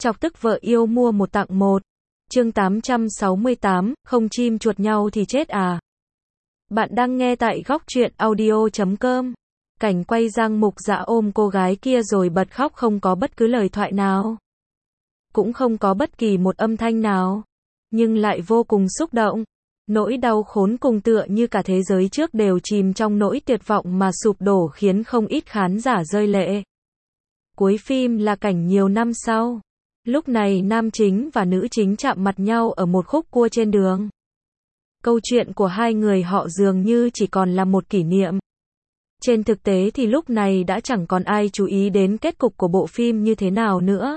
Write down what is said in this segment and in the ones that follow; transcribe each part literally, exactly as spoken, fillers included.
Chọc tức vợ yêu mua một tặng một. Chương tám trăm sáu mươi tám, không chim chuột nhau thì chết à. Bạn đang nghe tại góc truyện audio chấm com. Cảnh quay Giang Mục Dã ôm cô gái kia rồi bật khóc, không có bất cứ lời thoại nào. Cũng không có bất kỳ một âm thanh nào. Nhưng lại vô cùng xúc động. Nỗi đau khốn cùng tựa như cả thế giới trước đều chìm trong nỗi tuyệt vọng mà sụp đổ, khiến không ít khán giả rơi lệ. Cuối phim là cảnh nhiều năm sau. Lúc này nam chính và nữ chính chạm mặt nhau ở một khúc cua trên đường. Câu chuyện của hai người họ dường như chỉ còn là một kỷ niệm. Trên thực tế thì lúc này đã chẳng còn ai chú ý đến kết cục của bộ phim như thế nào nữa.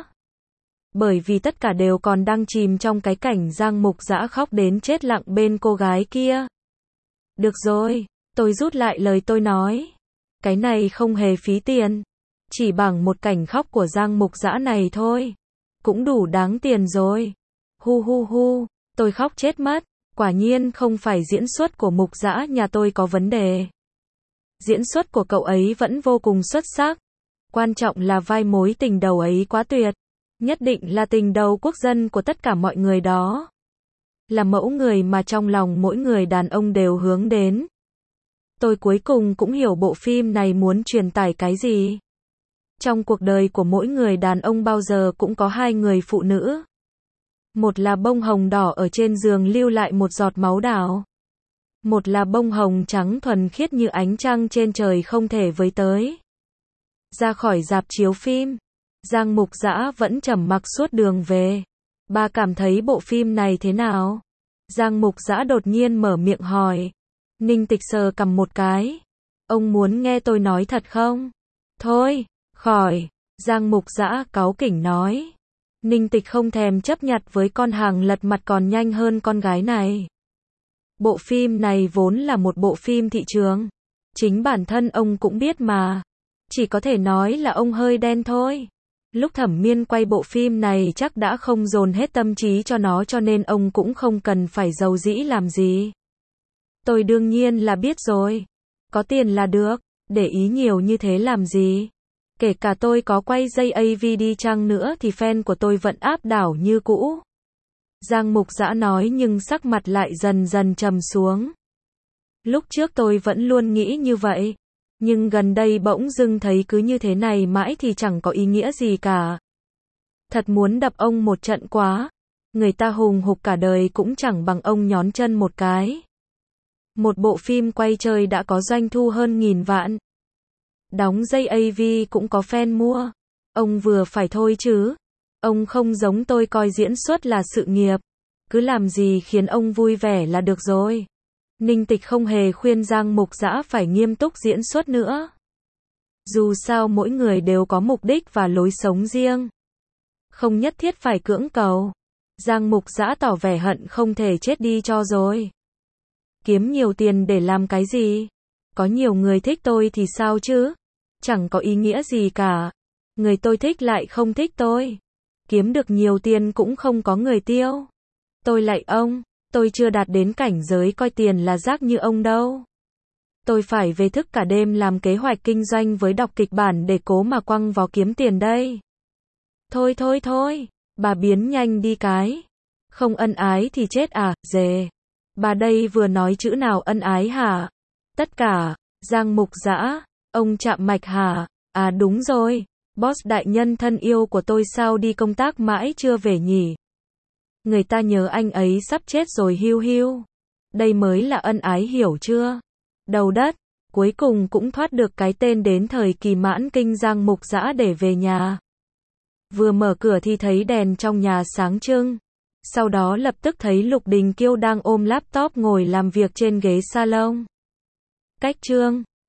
Bởi vì tất cả đều còn đang chìm trong cái cảnh Giang Mục Dã khóc đến chết lặng bên cô gái kia. Được rồi, tôi rút lại lời tôi nói. Cái này không hề phí tiền. Chỉ bằng một cảnh khóc của Giang Mục Dã này thôi. Cũng đủ đáng tiền rồi. Hu hu hu, tôi khóc chết mất. Quả nhiên không phải diễn xuất của Mục Dã nhà tôi có vấn đề. Diễn xuất của cậu ấy vẫn vô cùng xuất sắc. Quan trọng là vai mối tình đầu ấy quá tuyệt. Nhất định là tình đầu quốc dân của tất cả mọi người đó. Là mẫu người mà trong lòng mỗi người đàn ông đều hướng đến. Tôi cuối cùng cũng hiểu bộ phim này muốn truyền tải cái gì. Trong cuộc đời của mỗi người đàn ông bao giờ cũng có hai người phụ nữ. Một là bông hồng đỏ ở trên giường lưu lại một giọt máu đào. Một là bông hồng trắng thuần khiết như ánh trăng trên trời không thể với tới. Ra khỏi rạp chiếu phim, Giang Mục Dã vẫn trầm mặc suốt đường về. Bà cảm thấy bộ phim này thế nào? Giang Mục Dã đột nhiên mở miệng hỏi. Ninh Tịch sờ cằm một cái. Ông muốn nghe tôi nói thật không? Thôi, khỏi. Giang Mục Dã cáu kỉnh nói. Ninh Tịch không thèm chấp nhặt với con hàng lật mặt còn nhanh hơn con gái này. Bộ phim này vốn là một bộ phim thị trường. Chính bản thân ông cũng biết mà. Chỉ có thể nói là ông hơi đen thôi. Lúc Thẩm Miên quay bộ phim này chắc đã không dồn hết tâm trí cho nó, cho nên ông cũng không cần phải giàu dĩ làm gì. Tôi đương nhiên là biết rồi. Có tiền là được. Để ý nhiều như thế làm gì? Kể cả tôi có quay dây a vê đi chăng nữa thì fan của tôi vẫn áp đảo như cũ. Giang Mục Dã nói, nhưng sắc mặt lại dần dần trầm xuống. Lúc trước tôi vẫn luôn nghĩ như vậy. Nhưng gần đây bỗng dưng thấy cứ như thế này mãi thì chẳng có ý nghĩa gì cả. Thật muốn đập ông một trận quá. Người ta hùng hục cả đời cũng chẳng bằng ông nhón chân một cái. Một bộ phim quay chơi đã có doanh thu hơn nghìn vạn. Đóng dây a vê cũng có fan mua. Ông vừa phải thôi chứ. Ông không giống tôi coi diễn xuất là sự nghiệp. Cứ làm gì khiến ông vui vẻ là được rồi. Ninh Tịch không hề khuyên Giang Mục Dã phải nghiêm túc diễn xuất nữa. Dù sao mỗi người đều có mục đích và lối sống riêng. Không nhất thiết phải cưỡng cầu. Giang Mục Dã tỏ vẻ hận không thể chết đi cho rồi. Kiếm nhiều tiền để làm cái gì? Có nhiều người thích tôi thì sao chứ? Chẳng có ý nghĩa gì cả. Người tôi thích lại không thích tôi. Kiếm được nhiều tiền cũng không có người tiêu. Tôi lại ông, tôi chưa đạt đến cảnh giới coi tiền là rác như ông đâu. Tôi phải về thức cả đêm làm kế hoạch kinh doanh với đọc kịch bản để cố mà quăng vào kiếm tiền đây. Thôi thôi thôi, bà biến nhanh đi cái. Không ân ái thì chết à, dề. Bà đây vừa nói chữ nào ân ái hả? Tất cả, Giang Mục Dã, ông chạm mạch hả? À đúng rồi, boss đại nhân thân yêu của tôi sao đi công tác mãi chưa về nhỉ? Người ta nhớ anh ấy sắp chết rồi hiu hiu. Đây mới là ân ái hiểu chưa? Đầu đất, cuối cùng cũng thoát được cái tên đến thời kỳ mãn kinh Giang Mục Dã để về nhà. Vừa mở cửa thì thấy đèn trong nhà sáng trưng. Sau đó lập tức thấy Lục Đình Kiêu đang ôm laptop ngồi làm việc trên ghế salon. Cách trương.